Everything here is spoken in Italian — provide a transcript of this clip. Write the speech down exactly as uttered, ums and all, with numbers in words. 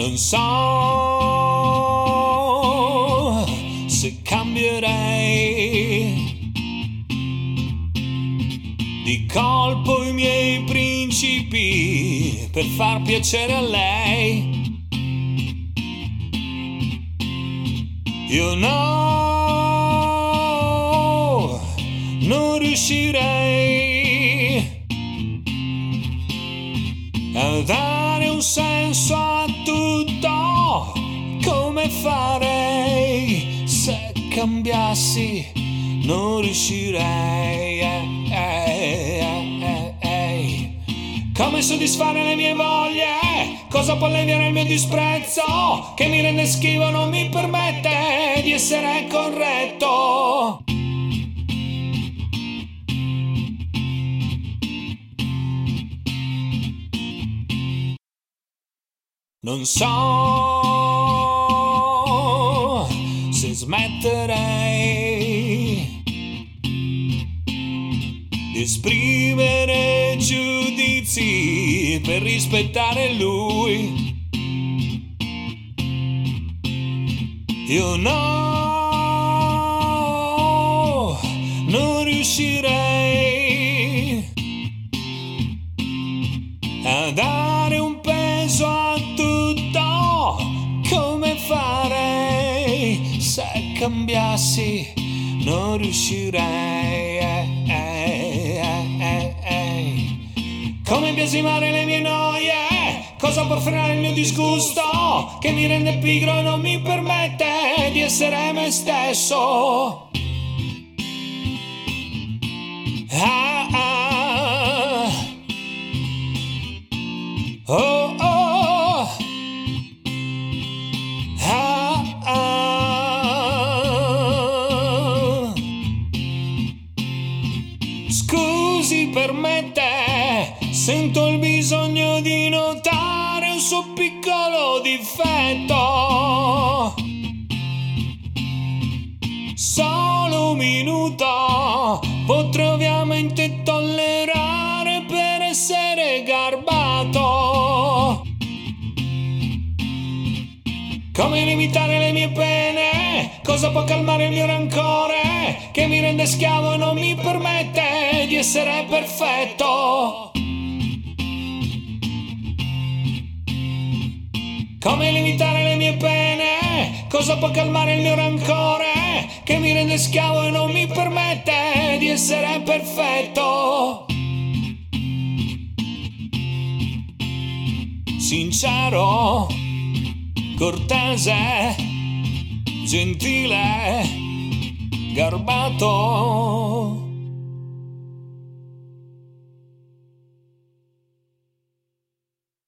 Non so se cambierei di colpo i miei principi per far piacere a lei. Io no, non riuscirei a dare un senso a tutto. Come farei se cambiassi? Non riuscirei. Eh, eh, eh, eh. Come soddisfare le mie voglie? Cosa può alleviare il mio disprezzo? Che mi rende schifo, non mi permette di essere corretto. Non so se smetterei di esprimere giudizi per rispettare lui. Io no, non riuscirei a dare un peso a tutto. Come farei se cambiassi? Non riuscirei. Eh, eh, eh, eh. Come biasimare le mie noie? Cosa può frenare il mio disgusto? Che mi rende pigro e non mi permette di essere me stesso. Ah, ah. Oh, oh. Ah, ah. Scusi per me te, sento il bisogno di notare un suo piccolo difetto. Solo un minuto potrò ovviamente tollerare per essere garbato. Come limitare le mie pene? Cosa può calmare il mio rancore? Che mi rende schiavo e non mi permette di essere perfetto. Come limitare le mie pene? Cosa può calmare il mio rancore? Che mi rende schiavo e non mi permette di essere perfetto. Sincero, cortese, gentile, garbato.